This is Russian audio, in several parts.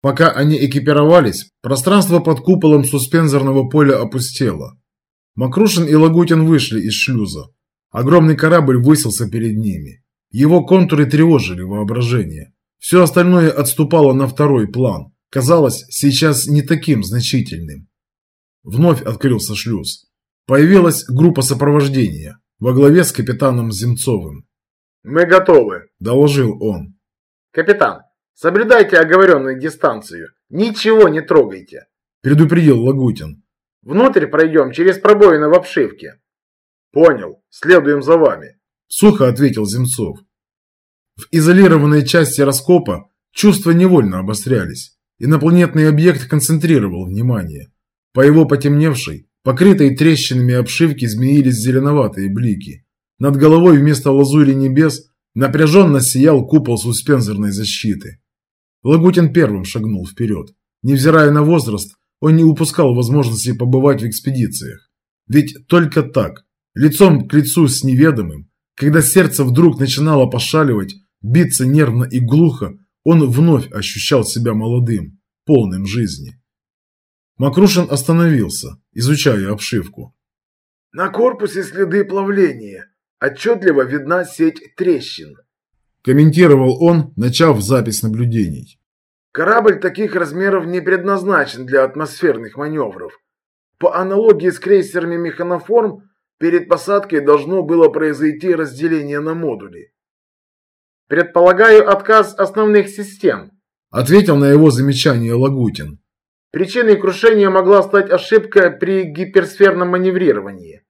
Пока они экипировались, пространство под куполом суспензорного поля опустело. Макрушин и Лагутин вышли из шлюза. Огромный корабль высился перед ними. Его контуры тревожили воображение. Все остальное отступало на второй план. Казалось, сейчас не таким значительным. Вновь открылся шлюз. Появилась группа сопровождения во главе с капитаном Земцовым. «Мы готовы», – доложил он. «Капитан, соблюдайте оговоренную дистанцию. Ничего не трогайте», – предупредил Лагутин. «Внутрь пройдем через пробоины в обшивке». «Понял. Следуем за вами», – сухо ответил Земцов. В изолированной части раскопа чувства невольно обострялись. Инопланетный объект концентрировал внимание. По его потемневшей, покрытой трещинами обшивке змеились зеленоватые блики. Над головой вместо лазури небес напряженно сиял купол суспензорной защиты. Лагутин первым шагнул вперед. Невзирая на возраст, он не упускал возможности побывать в экспедициях. Ведь только так, лицом к лицу с неведомым, когда сердце вдруг начинало пошаливать, биться нервно и глухо, он вновь ощущал себя молодым, полным жизни. Макрушин остановился, изучая обшивку. «На корпусе следы плавления. Отчетливо видна сеть трещин», – комментировал он, начав запись наблюдений. «Корабль таких размеров не предназначен для атмосферных маневров. По аналогии с крейсерами механоформ, перед посадкой должно было произойти разделение на модули». «Предполагаю, отказ основных систем», – ответил на его замечание Лагутин. «Причиной крушения могла стать ошибка при гиперсферном маневрировании».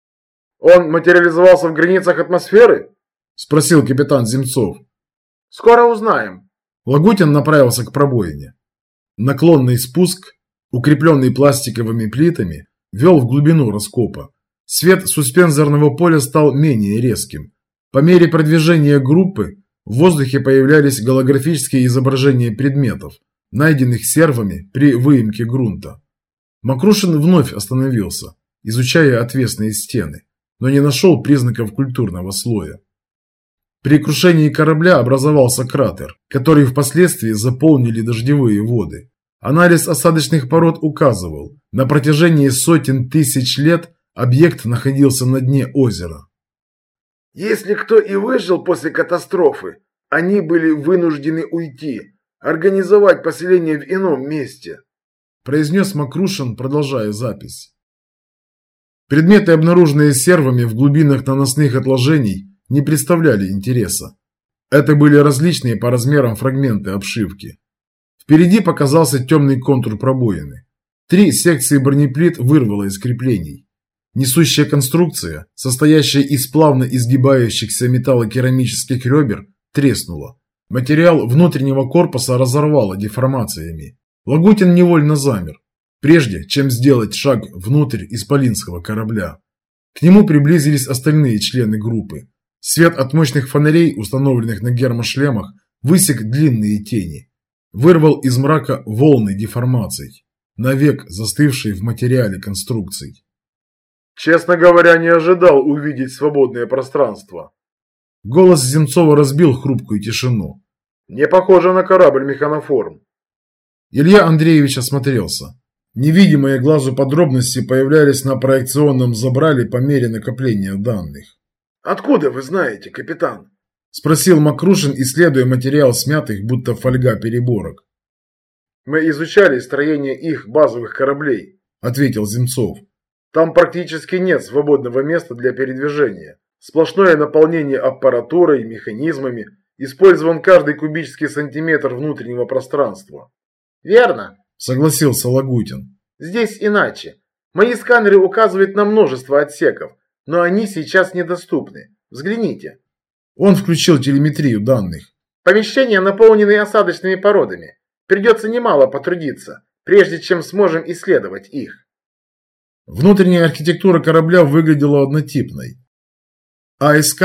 «Он материализовался в границах атмосферы?» – спросил капитан Земцов. «Скоро узнаем». Лагутин направился к пробоине. Наклонный спуск, укрепленный пластиковыми плитами, вел в глубину раскопа. Свет суспензорного поля стал менее резким. По мере продвижения группы в воздухе появлялись голографические изображения предметов, найденных сервами при выемке грунта. Макрушин вновь остановился, изучая отвесные стены, но не нашел признаков культурного слоя. При крушении корабля образовался кратер, который впоследствии заполнили дождевые воды. Анализ осадочных пород указывал, на протяжении сотен тысяч лет объект находился на дне озера. «Если кто и выжил после катастрофы, они были вынуждены уйти, организовать поселение в ином месте», – произнес Макрушин, продолжая запись. Предметы, обнаруженные сервами в глубинах наносных отложений, не представляли интереса. Это были различные по размерам фрагменты обшивки. Впереди показался темный контур пробоины. 3 секции бронеплит вырвало из креплений. Несущая конструкция, состоящая из плавно изгибающихся металлокерамических ребер, треснула. Материал внутреннего корпуса разорвало деформациями. Лагутин невольно замер, прежде чем сделать шаг внутрь исполинского корабля. К нему приблизились остальные члены группы. Свет от мощных фонарей, установленных на гермошлемах, высек длинные тени. Вырвал из мрака волны деформаций, навек застывшие в материале конструкций. «Честно говоря, не ожидал увидеть свободное пространство». Голос Земцова разбил хрупкую тишину. «Не похоже на корабль механоформ». Илья Андреевич осмотрелся. Невидимые глазу подробности появлялись на проекционном забрале по мере накопления данных. «Откуда вы знаете, капитан?» – спросил Макрушин, исследуя материал смятых, будто фольга переборок. «Мы изучали строение их базовых кораблей», – ответил Земцов. «Там практически нет свободного места для передвижения. Сплошное наполнение аппаратурой, механизмами. Использован каждый кубический сантиметр внутреннего пространства». «Верно», – согласился Лагутин. «Здесь иначе. Мои сканеры указывают на множество отсеков, но они сейчас недоступны. Взгляните». Он включил телеметрию данных. «Помещения наполнены осадочными породами. Придется немало потрудиться, прежде чем сможем исследовать их». Внутренняя архитектура корабля выглядела однотипной. АСК?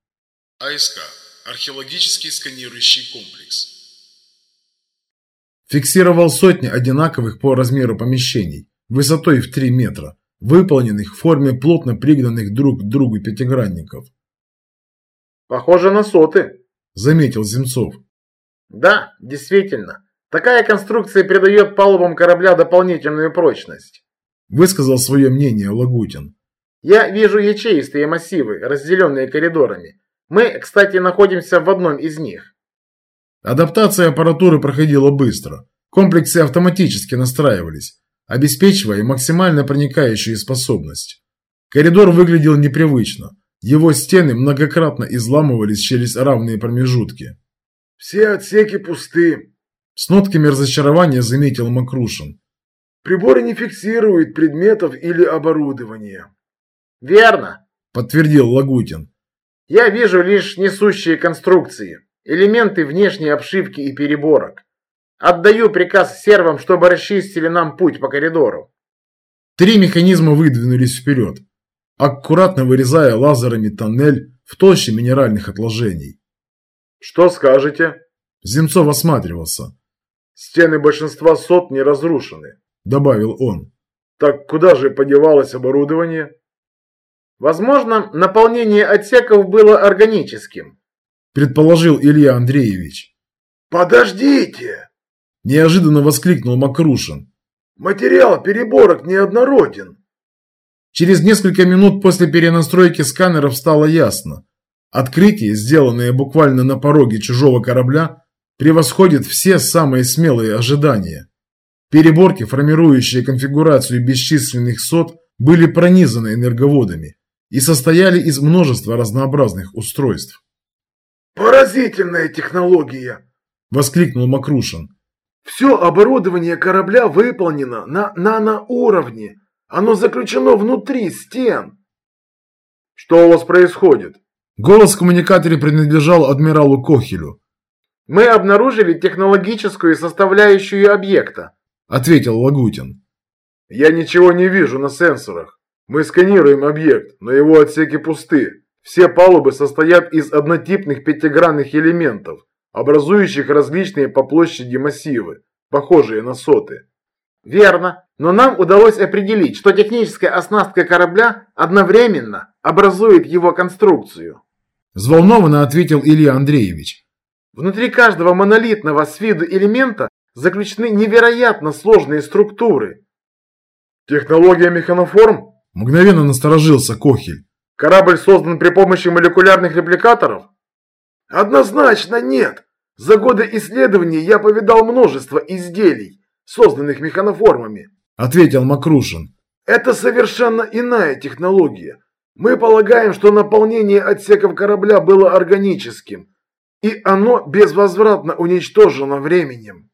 АСК. Археологический сканирующий комплекс. Фиксировал сотни одинаковых по размеру помещений, высотой в 3 метра, выполненных в форме плотно пригнанных друг к другу пятигранников. «Похоже на соты», – заметил Земцов. «Да, действительно. Такая конструкция придает палубам корабля дополнительную прочность. Высказал свое мнение Лагутин. Я вижу ячеистые массивы, разделенные коридорами. Мы, кстати, находимся в одном из них. Адаптация аппаратуры проходила быстро. Комплексы автоматически настраивались, обеспечивая максимально проникающую способность. Коридор выглядел непривычно. Его стены многократно изламывались через равные промежутки. «Все отсеки пусты», – с нотками разочарования заметил Макрушин. «Приборы не фиксируют предметов или оборудования». «Верно», – подтвердил Лагутин. «Я вижу лишь несущие конструкции, элементы внешней обшивки и переборок. Отдаю приказ сервам, чтобы расчистили нам путь по коридору». 3 механизма выдвинулись вперед, аккуратно вырезая лазерами тоннель в толще минеральных отложений. «Что скажете?» Земцов осматривался. «Стены большинства сот не разрушены», – добавил он. «Так куда же подевалось оборудование?» «Возможно, наполнение отсеков было органическим», – предположил Илья Андреевич. «Подождите!» – неожиданно воскликнул Макрушин. «Материал переборок неоднороден». Через несколько минут после перенастройки сканеров стало ясно. Открытие, сделанное буквально на пороге чужого корабля, превосходит все самые смелые ожидания. Переборки, формирующие конфигурацию бесчисленных сот, были пронизаны энерговодами и состояли из множества разнообразных устройств. «Поразительная технология!» – воскликнул Макрушин. «Все оборудование корабля выполнено на наноуровне. Оно заключено внутри стен». «Что у вас происходит?» Голос в коммуникаторе принадлежал адмиралу Кохелю. «Мы обнаружили технологическую составляющую объекта», – ответил Лагутин. «Я ничего не вижу на сенсорах. Мы сканируем объект, но его отсеки пусты. Все палубы состоят из однотипных пятигранных элементов, образующих различные по площади массивы, похожие на соты». «Верно, но нам удалось определить, что техническая оснастка корабля одновременно образует его конструкцию», – взволнованно ответил Илья Андреевич. «Внутри каждого монолитного с виду элемента заключены невероятно сложные структуры». «Технология механоформ?» – мгновенно насторожился Кохель. «Корабль создан при помощи молекулярных репликаторов?» «Однозначно нет. За годы исследований я повидал множество изделий, созданных механоформами», – ответил Макрушин. «Это совершенно иная технология. Мы полагаем, что наполнение отсеков корабля было органическим, и оно безвозвратно уничтожено временем».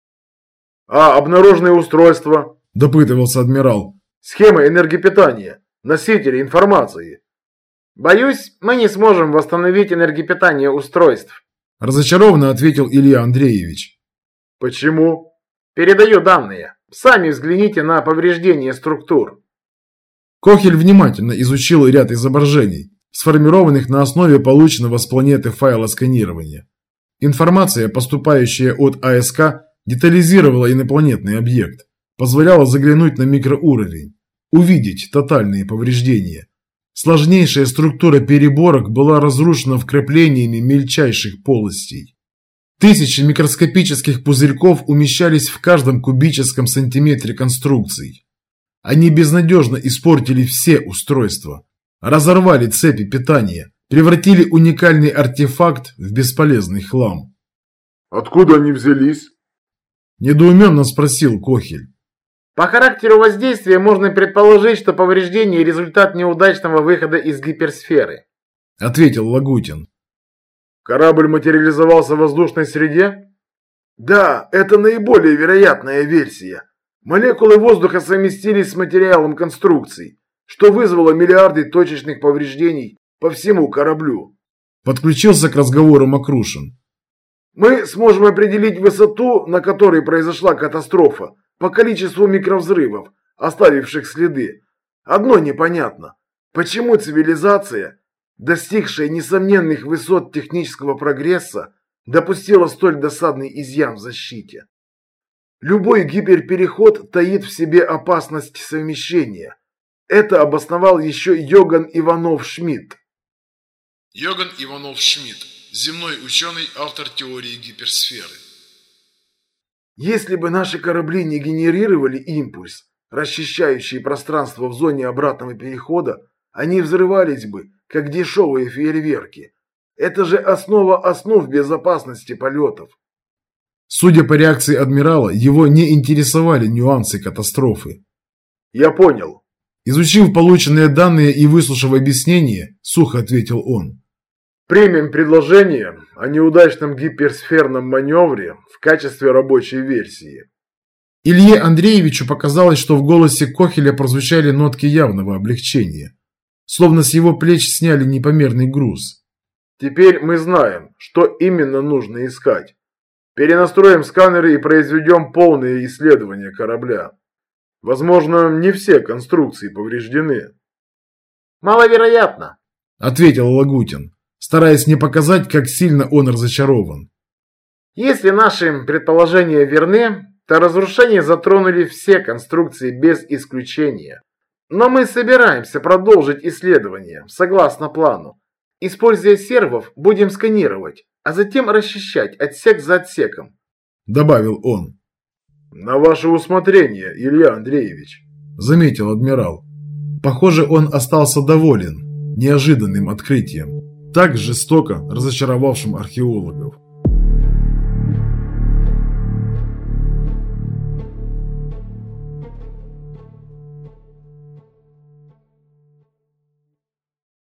«А обнаруженные устройства?» – допытывался адмирал. «Схемы энергопитания, носители информации». «Боюсь, мы не сможем восстановить энергопитание устройств», – разочарованно ответил Илья Андреевич. «Почему?» «Передаю данные. Сами взгляните на повреждения структур». Кохель внимательно изучил ряд изображений, сформированных на основе полученного с планеты файла сканирования. Информация, поступающая от АСК, детализировала инопланетный объект, позволяла заглянуть на микроуровень, увидеть тотальные повреждения. Сложнейшая структура переборок была разрушена вкраплениями мельчайших полостей. Тысячи микроскопических пузырьков умещались в каждом кубическом сантиметре конструкций. Они безнадежно испортили все устройства, разорвали цепи питания, превратили уникальный артефакт в бесполезный хлам. «Откуда они взялись?» – недоуменно спросил Кохель. «По характеру воздействия можно предположить, что повреждение – результат неудачного выхода из гиперсферы», – ответил Лагутин. «Корабль материализовался в воздушной среде?» «Да, это наиболее вероятная версия. Молекулы воздуха совместились с материалом конструкций, что вызвало миллиарды точечных повреждений по всему кораблю», – подключился к разговору Макрушин. «Мы сможем определить высоту, на которой произошла катастрофа, по количеству микровзрывов, оставивших следы. Одно непонятно. Почему цивилизация, достигшая несомненных высот технического прогресса, допустила столь досадный изъян в защите? Любой гиперпереход таит в себе опасность совмещения. Это обосновал еще Йоган Иванов-Шмидт». Йоган Иванов-Шмидт, земной ученый, автор теории гиперсферы. Если бы наши корабли не генерировали импульс, расчищающий пространство в зоне обратного перехода, они взрывались бы, как дешевые фейерверки. Это же основа основ безопасности полетов. Судя по реакции адмирала, его не интересовали нюансы катастрофы. Я понял. Изучив полученные данные и выслушав объяснение, сухо ответил он. Примем предложение о неудачном гиперсферном маневре в качестве рабочей версии. Илье Андреевичу показалось, что в голосе Кохеля прозвучали нотки явного облегчения. Словно с его плеч сняли непомерный груз. Теперь мы знаем, что именно нужно искать. Перенастроим сканеры и произведем полные исследования корабля. Возможно, не все конструкции повреждены. Маловероятно, ответил Лагутин, стараясь не показать, как сильно он разочарован. Если наши предположения верны, то разрушения затронули все конструкции без исключения. Но мы собираемся продолжить исследования, согласно плану. Используя сервов, будем сканировать, а затем расчищать отсек за отсеком, добавил он. На ваше усмотрение, Илья Андреевич, заметил адмирал. Похоже, он остался доволен неожиданным открытием, так жестоко разочаровавшим археологов.